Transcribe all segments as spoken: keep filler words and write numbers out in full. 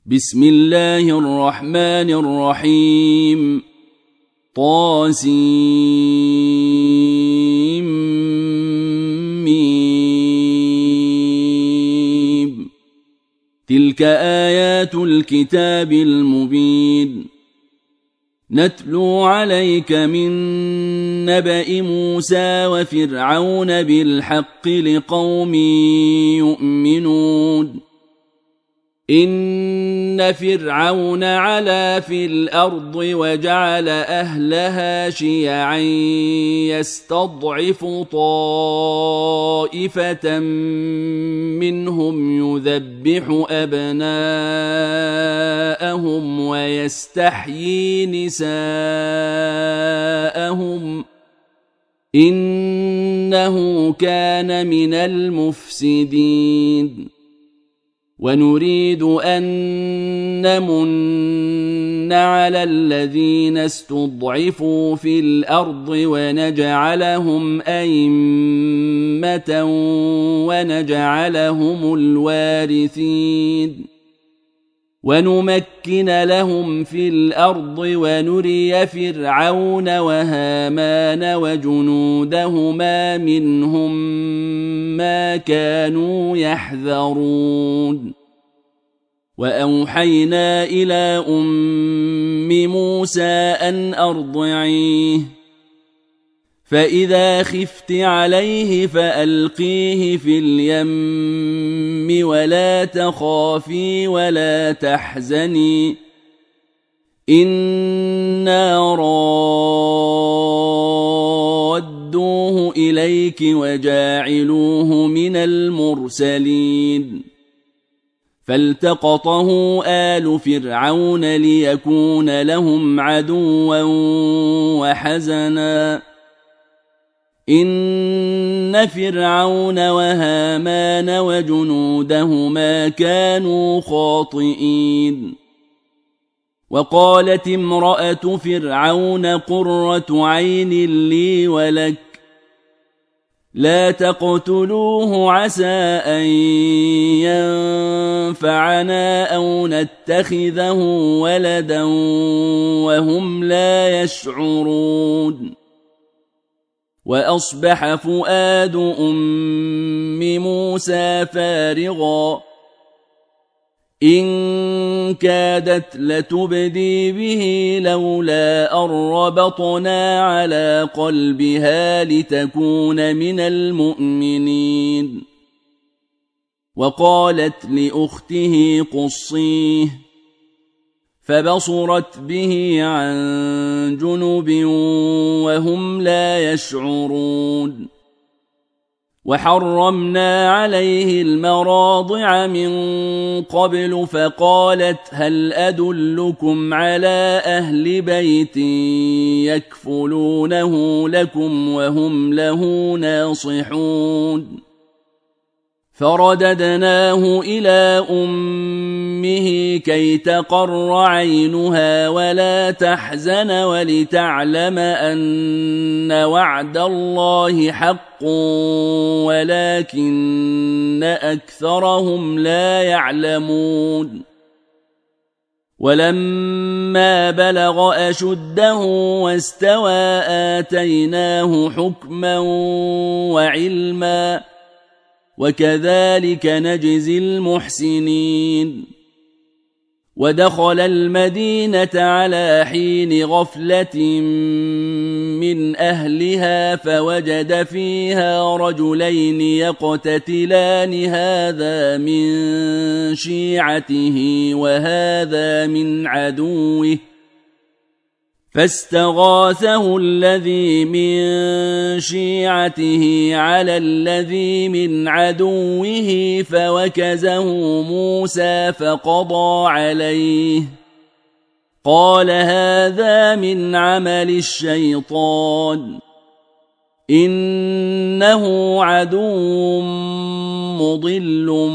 بسم الله الرحمن الرحيم. طاسيم. تلك آيات الكتاب المبين. نتلو عليك من نبأ موسى وفرعون بالحق لقوم يؤمنون. إن فرعون علا في الأرض وجعل أهلها شيعا يستضعف طائفة منهم يذبح أبناءهم ويستحيي نساءهم إنه كان من المفسدين. ونريد أن نمن على الذين استضعفوا في الأرض ونجعلهم أئمة ونجعلهم الوارثين ونمكن لهم في الأرض ونري فرعون وهامان وجنودهما منهم ما كانوا يحذرون. وأوحينا إلى أم موسى أن أرضعيه فإذا خفت عليه فألقيه في اليم ولا تخافي ولا تحزني إنا رادوه إليك وجاعلوه من المرسلين. فالتقطه آل فرعون ليكون لهم عدوا وحزنا إن فرعون وهامان وجنودهما كانوا خاطئين. وقالت امرأة فرعون قرة عين لي ولك لا تقتلوه عسى أن ينفعنا أو نتخذه ولدا وهم لا يشعرون. وأصبح فؤاد أم موسى فارغا إن كادت لتبدي به لولا أن ربطنا على قلبها لتكون من المؤمنين. وقالت لأخته قصيه فبصرت به عن جنب وهم لا يشعرون. وحرمنا عليه المراضع من قبل فقالت هل أدلكم على أهل بيت يكفلونه لكم وهم له ناصحون. فرددناه إلى أمه كي تقر عينها ولا تحزن ولتعلم أن وعد الله حق ولكن أكثرهم لا يعلمون. ولما بلغ أشده واستوى آتيناه حكما وعلما وكذلك نجزي المحسنين. ودخل المدينة على حين غفلة من أهلها فوجد فيها رجلين يقتتلان هذا من شيعته وهذا من عدوه فاستغاثه الذي من شيعته على الذي من عدوه فوكزه موسى فقضى عليه قال هذا من عمل الشيطان إنه عدو مضل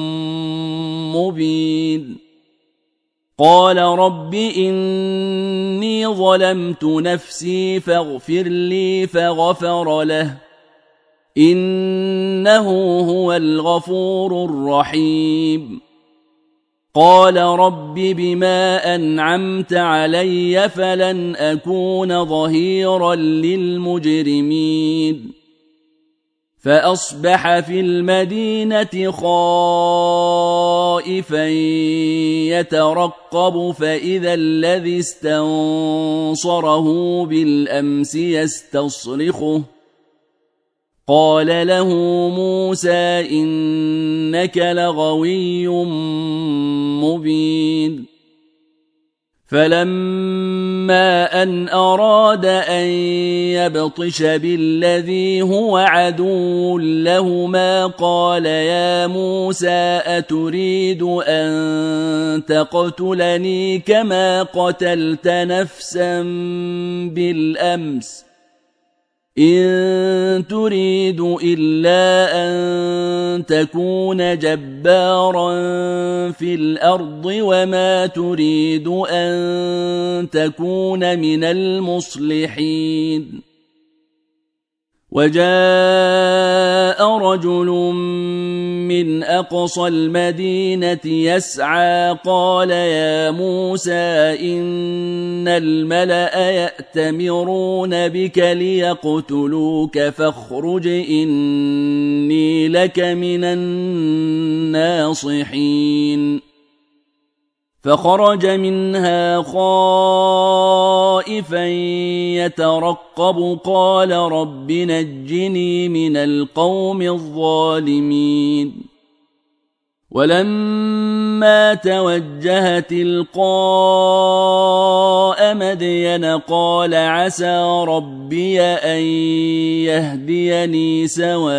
مبين. قال رب إني ظلمت نفسي فاغفر لي فغفر له إنه هو الغفور الرحيم. قال رب بما أنعمت علي فلن أكون ظهيرا للمجرمين فأصبح في المدينة خائفا يترقب فإذا الذي استنصره بالأمس يستصرخه قال له موسى إنك لغوي مبين فلما أن أراد أن يبطش بالذي هو عدو لهما قال يا موسى أتريد أن تقتلني كما قتلت نفسا بالأمس إن تريد إلا أن تكون جبارا في الأرض وما تريد أن تكون من المصلحين وجاء رجل من أقصى المدينة يسعى قال يا موسى إن الملأ يأتمرون بك ليقتلوك فاخرج إني لك من الناصحين فخرج منها خائفا يترقب قال رب نجني من القوم الظالمين ولما توجه تلقاء مدين قال عسى ربي أن يهديني سواء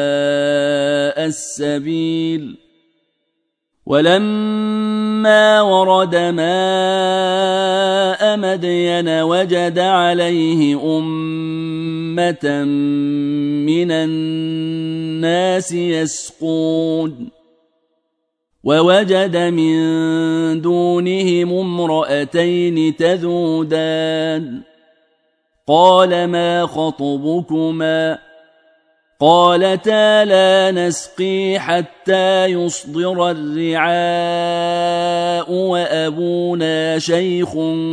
السبيل ولما ورد ماء مدين وجد عليه أمة من الناس يسقون ووجد من دونهم امرأتين تذودان قال ما خطبكما قالتا لا نسقي حتى يصدر الرعاء وأبونا شيخ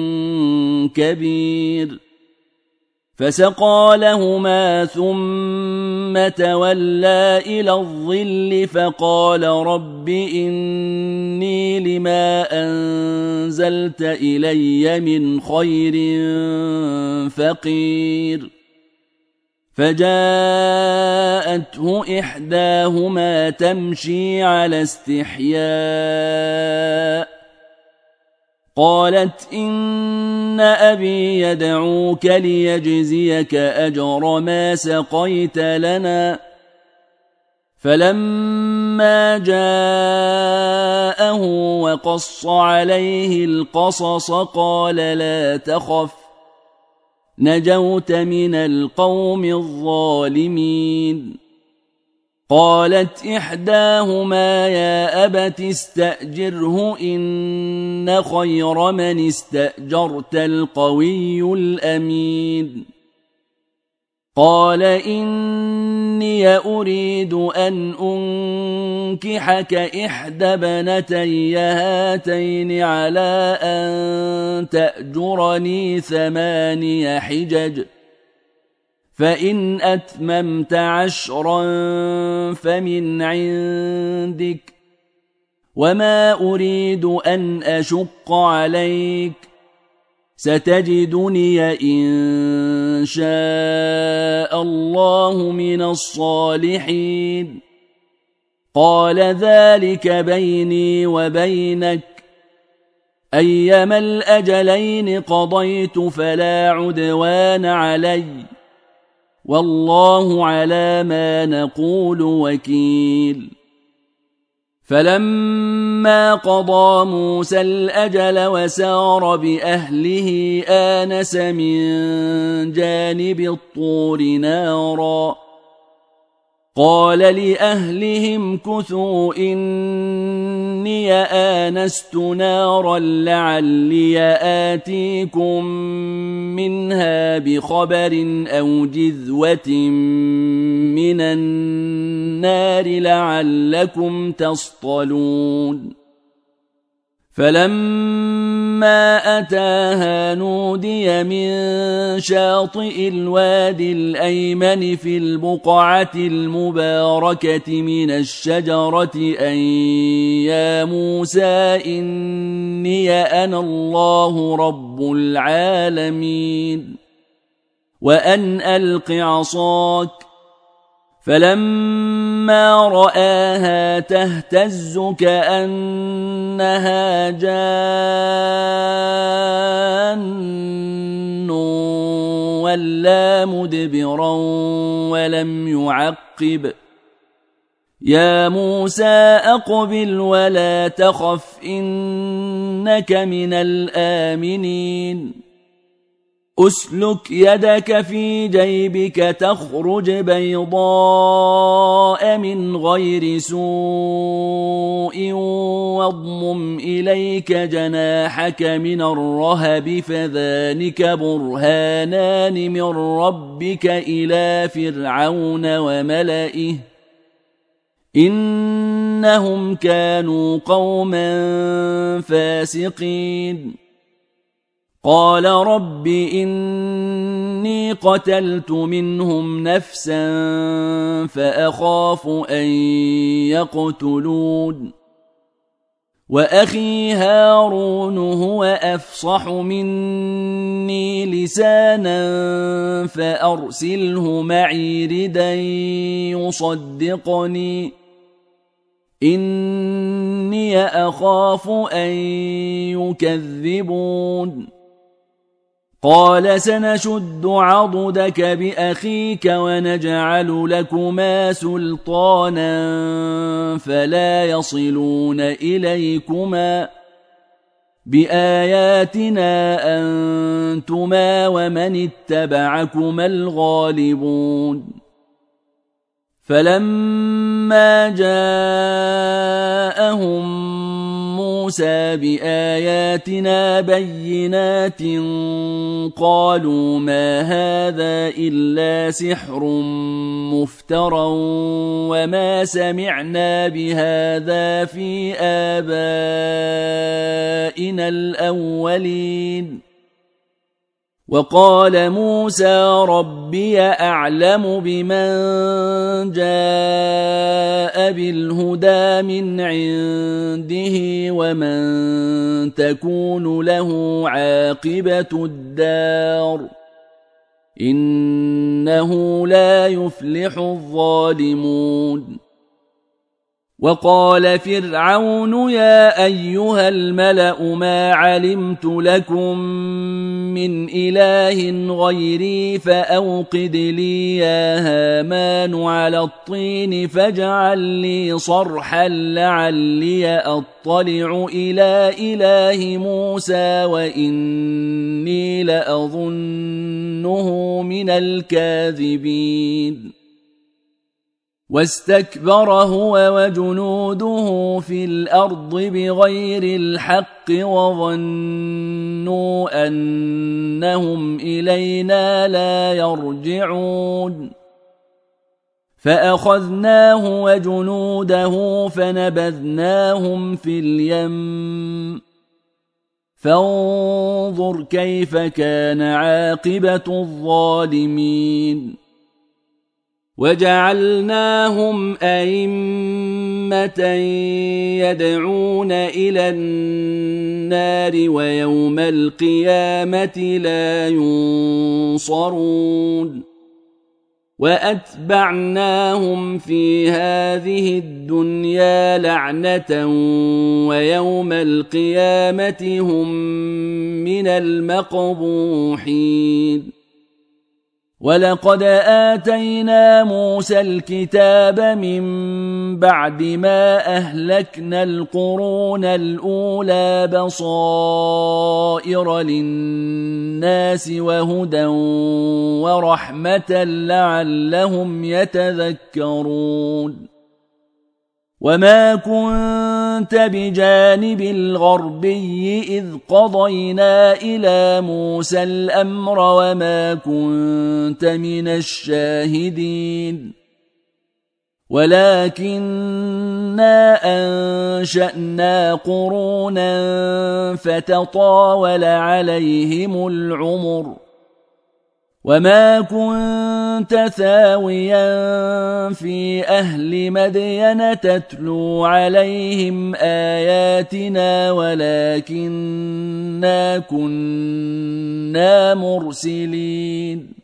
كبير فسقى لهما ثم تولى إلى الظل فقال رب إني لما أنزلت إلي من خير فقير فجاءته إحداهما تمشي على استحياء قالت إن أبي يدعوك ليجزيك أجر ما سقيت لنا فلما جاءه وقص عليه القصص قال لا تخف نجوت من القوم الظالمين قالت إحداهما يا أبت استأجره إن خير من استأجرت القوي الأمين قال إني أريد أن أنكحك إحدى بنتي هاتين على أن تأجرني ثماني حجج فإن أتممت عشرا فمن عندك وما أريد أن أشق عليك ستجدني إن شاء الله من الصالحين قال ذلك بيني وبينك أيما الأجلين قضيت فلا عدوان علي والله على ما نقول وكيل فلما قضى موسى الأجل وسار بأهله آنس من جانب الطور نارا قال لأهلهم كثوا إني آنست نارا لعلي آتيكم منها بخبر أو جذوة من النار لعلكم تصطلون فلما أتاها نودي من شاطئ الوادي الأيمن في البقعة المباركة من الشجرة أن يا موسى إني أنا الله رب العالمين وأن ألق عصاك. فلما رآها تهتز كأنها جان ولا مدبرا ولم يعقب. يا موسى أقبل ولا تخف إنك من الآمنين. أسلك يدك في جيبك تخرج بيضاء من غير سوء واضمم إليك جناحك من الرهب فذلك برهانان من ربك إلى فرعون وملئه إنهم كانوا قوما فاسقين. قال رب إني قتلت منهم نفسا فأخاف أن يقتلون وأخي هارون هو أفصح مني لسانا فأرسله معي ردا يصدقني إني أخاف أن يكذبون. قال سنشد عضدك بأخيك ونجعل لكما سلطانا فلا يصلون إليكما بآياتنا أنتما ومن اتبعكما الغالبون. فلما جاءهم موسى بآياتنا بينات قالوا ما هذا إلا سحر مفترى وما سمعنا بهذا في آبائنا الأولين. وقال موسى ربي أعلم بمن جاء بالهدى من عنده ومن تكون له عاقبة الدار إنه لا يفلح الظالمون. وقال فرعون يا أيها الملأ ما علمت لكم من إله غيري فأوقد لي يا هامان على الطين فاجعل لي صرحا لعلي أطلع إلى إله موسى وإني لأظنه من الكاذبين. واستكبر هو وجنوده في الأرض بغير الحق وظنوا أنهم إلينا لا يرجعون. فأخذناه وجنوده فنبذناهم في اليم فانظر كيف كان عاقبة الظالمين. وجعلناهم أئمة يدعون إلى النار ويوم القيامة لا ينصرون. وأتبعناهم في هذه الدنيا لعنة ويوم القيامة هم من المقبوحين. ولقد آتينا موسى الكتاب من بعد ما أهلكنا القرون الأولى بصائر للناس وهدى ورحمة لعلهم يتذكرون. وما كنت بجانب الغربي إذ قضينا إلى موسى الأمر وما كنت من الشاهدين. ولكننا أنشأنا قرونا فتطاول عليهم العمر وما كنت ثاويا في أهل مدين تتلو عليهم آياتنا ولكننا كنا مرسلين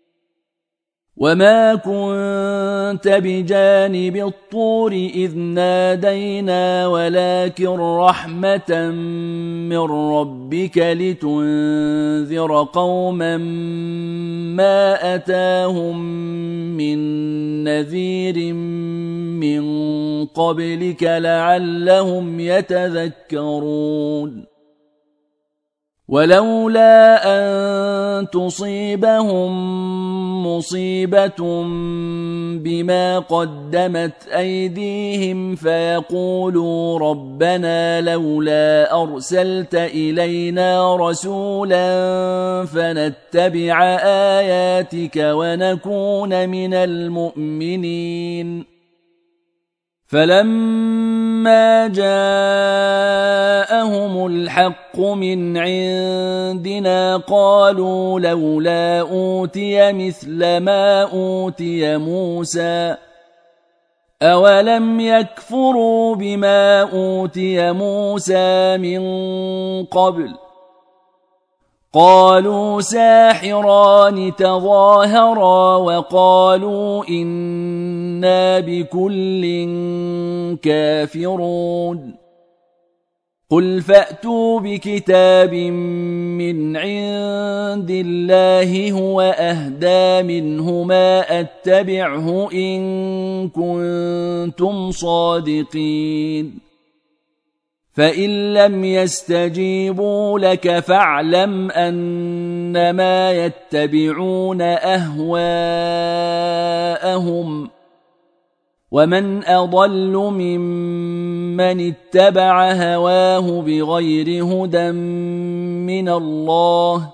وما كنت بجانب الطور إذ نادينا ولكن رحمة من ربك لتنذر قوما ما أتاهم من نذير من قبلك لعلهم يتذكرون ولولا أن تصيبهم مصيبة بما قدمت أيديهم فيقولوا ربنا لولا أرسلت إلينا رسولا فنتبع آياتك ونكون من المؤمنين فلما جاءهم الحق من عندنا قالوا لولا أوتي مثل ما أوتي موسى أولم يكفروا بما أوتي موسى من قبل قالوا ساحران تظاهرا وقالوا إنا بكل كافرون قل فأتوا بكتاب من عند الله هو أهدى منهما أتبعه إن كنتم صادقين فإن لم يستجيبوا لك فاعلم أنما يتبعون أهواءهم ومن أضل ممن اتبع هواه بغير هدى من الله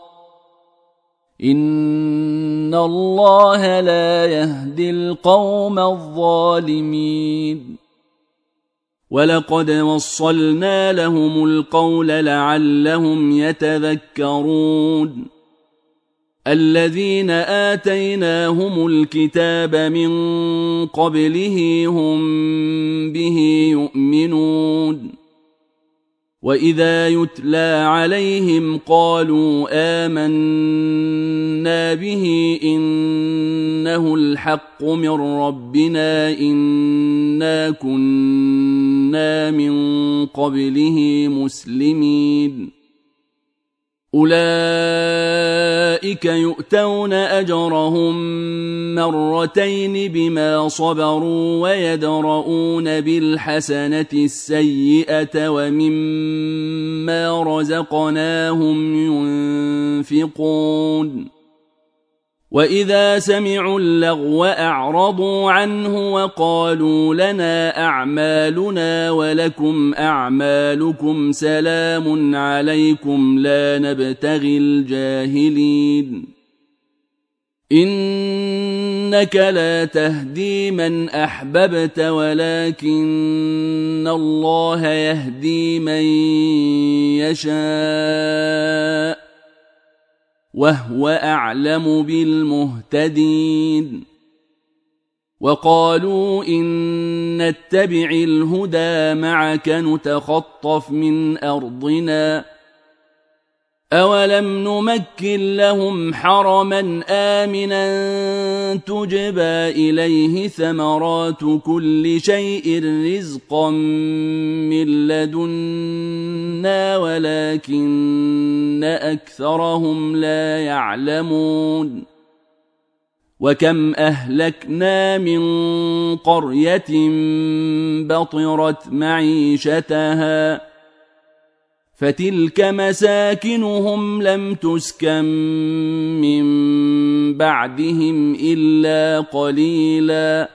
إن الله لا يهدي القوم الظالمين ولقد وصلنا لهم القول لعلهم يتذكرون الذين آتيناهم الكتاب من قبله هم به يؤمنون وإذا يتلى عليهم قالوا آمنا به إنه الحق من ربنا إنا كنا من قبله مسلمين أولئك يؤتون أجرهم مرتين بما صبروا ويدرؤون بالحسنة السيئة ومما رزقناهم ينفقون وإذا سمعوا اللغو أعرضوا عنه وقالوا لنا أعمالنا ولكم أعمالكم سلام عليكم لا نبتغي الجاهلين إنك لا تهدي من أحببت ولكن الله يهدي من يشاء وهو أعلم بالمهتدين وقالوا إن نتبع الهدى معك نتخطف من أرضنا أولم نمكن لهم حرما آمنا تجبى إليه ثمرات كل شيء رزقا من لدنا ولكن أكثرهم لا يعلمون وكم أهلكنا من قرية بطرت معيشتها فتلك مساكنهم لم تسكن من بعدهم إلا قليلا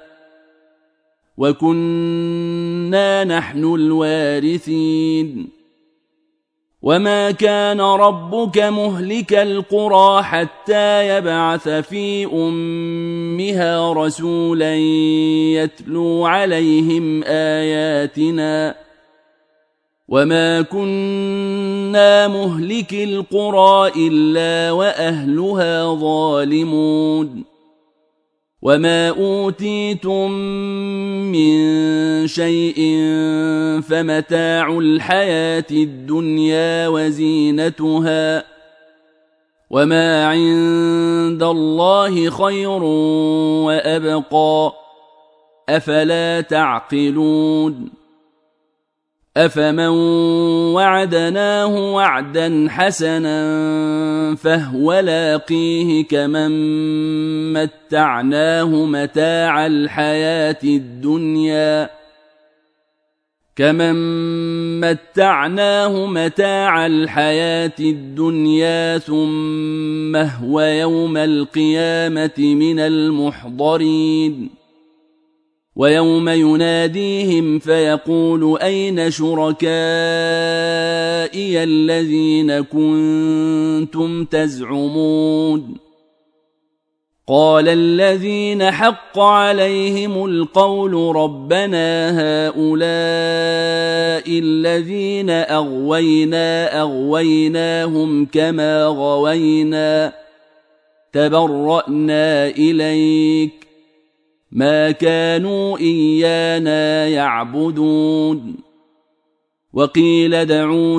وكنا نحن الوارثين وما كان ربك مهلك القرى حتى يبعث في أمها رسولا يتلو عليهم آياتنا وما كنا مهلك القرى إلا وأهلها ظالمون وما أوتيتم من شيء فمتاع الحياة الدنيا وزينتها وما عند الله خير وأبقى أفلا تعقلون أفمن وعدناه وعدا حسنا فهو لاقيه كمن متعناه متاع الحياة الدنيا كمن متعناه متاع الحياة الدنيا ثم هو يوم القيامة من المحضرين ويوم يناديهم فيقول أين شركائي الذين كنتم تزعمون قال الذين حق عليهم القول ربنا هؤلاء الذين أغوينا أغويناهم كما غوينا تبرأنا إليك ما كانوا إيانا يعبدون وقيل ادعوا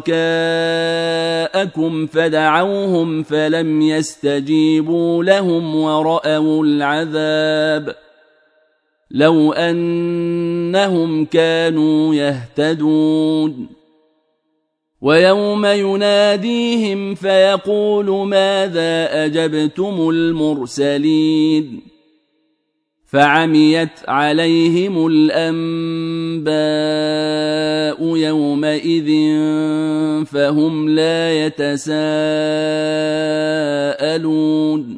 شركاءكم فدعوهم فلم يستجيبوا لهم ورأوا العذاب لو أنهم كانوا يهتدون ويوم يناديهم فيقول ماذا أجبتم المرسلين فعميت عليهم الأنباء يومئذ فهم لا يتساءلون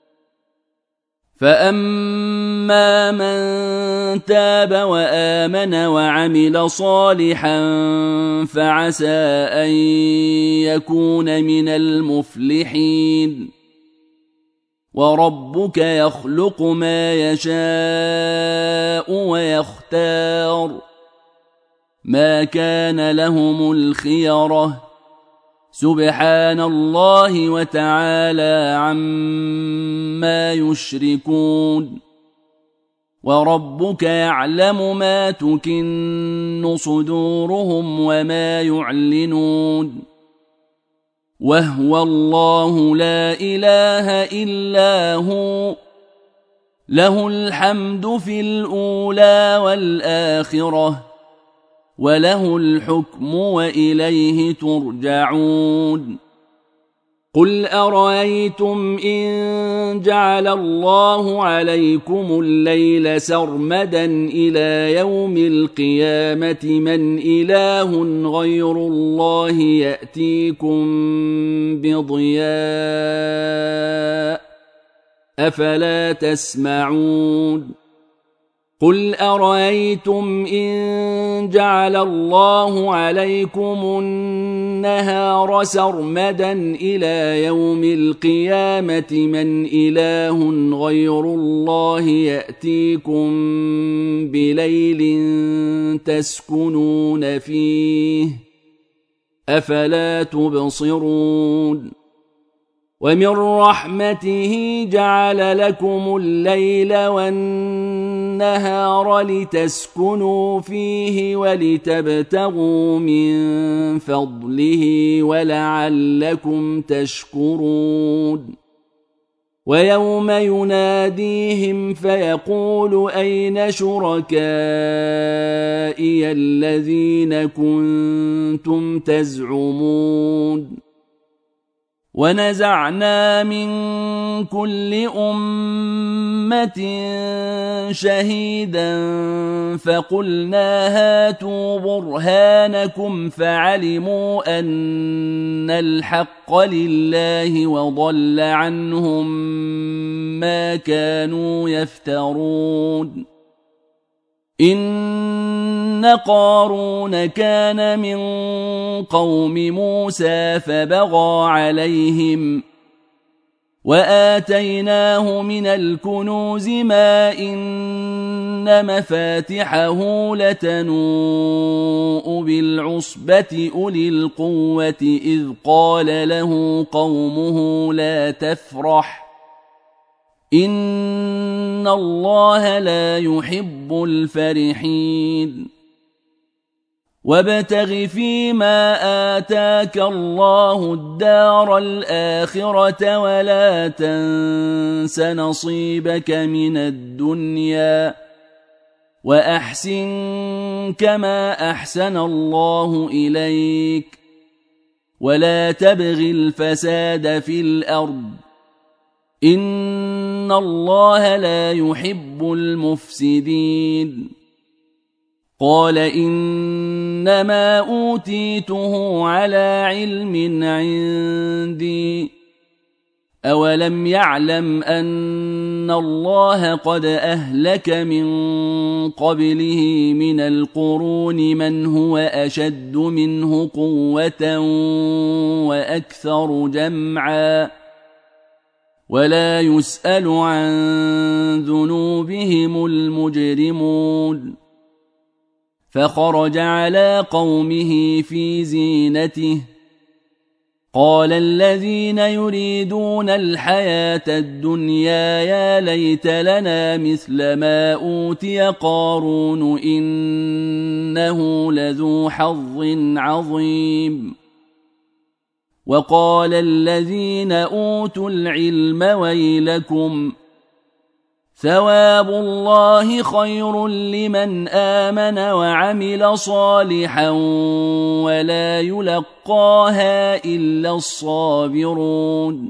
فأما من تاب وآمن وعمل صالحا فعسى أن يكون من المفلحين وربك يخلق ما يشاء ويختار ما كان لهم الخيرة سبحان الله وتعالى عما يشركون وربك يعلم ما تكن صدورهم وما يعلنون وهو الله لا إله إلا هو له الحمد في الأولى والآخرة وله الحكم وإليه ترجعون قل أرأيتم إن جعل الله عليكم الليل سرمدا إلى يوم القيامة من إله غير الله يأتيكم بضياء أفلا تسمعون قل أرأيتم إن جعل الله عليكم النهار سرمدا إلى يوم القيامة من إله غير الله يأتيكم بليل تسكنون فيه أفلا تبصرون ومن رحمته جعل لكم الليل والنهار لتسكنوا فيه ولتبتغوا من فضله ولعلكم تشكرون ويوم يناديهم فيقول أين شركائي الذين كنتم تزعمون ونزعنا من كل أمة شهيدا فقلنا هاتوا برهانكم فعلموا أن الحق لله وضل عنهم ما كانوا يفترون إن قارون كان من قوم موسى فبغى عليهم وآتيناه من الكنوز ما إن مفاتحه لتنوء بالعصبة أولي القوة إذ قال له قومه لا تفرح إن الله لا يحب الفرحين وابتغ فيما آتاك الله الدار الآخرة ولا تنس نصيبك من الدنيا وأحسن كما أحسن الله إليك ولا تبغ الفساد في الأرض إن الله لا يحب المفسدين قال إنما أوتيته على علم عندي أولم يعلم أن الله قد أهلك من قبله من القرون من هو أشد منه قوة وأكثر جمعا ولا يسأل عن ذنوبهم المجرمون فخرج على قومه في زينته قال الذين يريدون الحياة الدنيا يا ليت لنا مثل ما أوتي قارون إنه لذو حظ عظيم وقال الذين أوتوا العلم ويلكم ثواب الله خير لمن آمن وعمل صالحا ولا يلقاها إلا الصابرون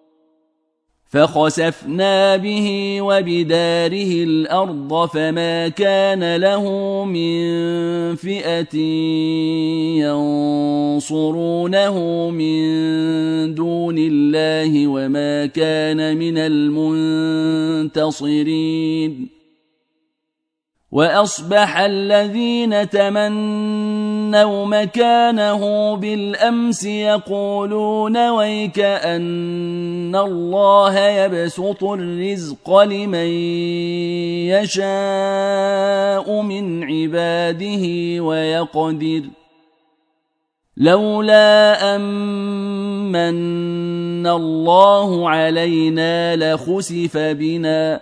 فخسفنا به وبداره الأرض فما كان له من فئة ينصرونه من دون الله وما كان من المنتصرين وأصبح الذين تمنوا مكانه بالأمس يقولون ويك أن الله يبسط الرزق لمن يشاء من عباده ويقدر لولا أمن الله علينا لخسف بنا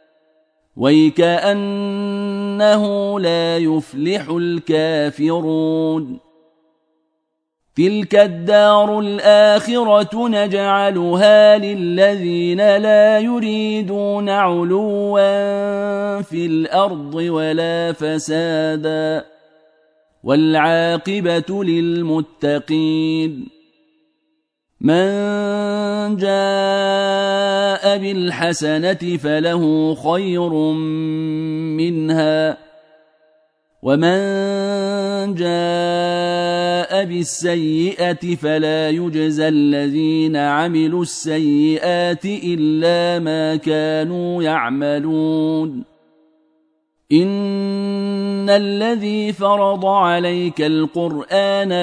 ويكأنه لا يفلح الكافرون تلك الدار الآخرة نجعلها للذين لا يريدون علوا في الأرض ولا فسادا والعاقبة للمتقين من جاء بالحسنة فله خير منها ومن جاء بالسيئة فلا يجزى الذين عملوا السيئات إلا ما كانوا يعملون إن الذي فرض عليك القرآن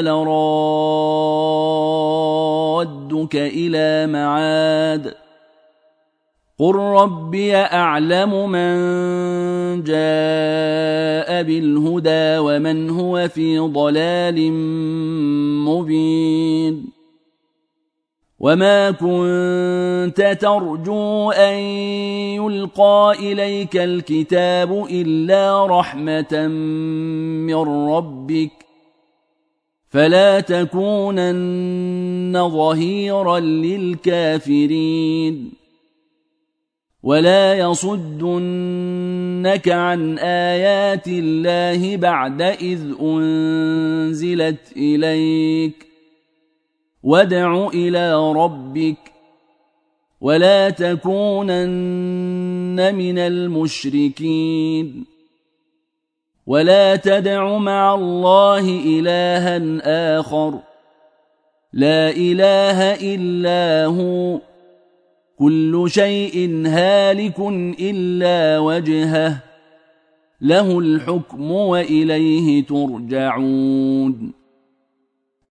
لرادك إلى معاد قل ربي أعلم من جاء بالهدى ومن هو في ضلال مبين وما كنت ترجو أن يلقى إليك الكتاب إلا رحمة من ربك فلا تكونن ظهيرا للكافرين ولا يصدنك عن آيات الله بعد إذ أنزلت إليك وادع إلى ربك ولا تكونن من المشركين ولا تدع مع الله إلها آخر لا إله إلا هو كل شيء هالك إلا وجهه له الحكم وإليه ترجعون.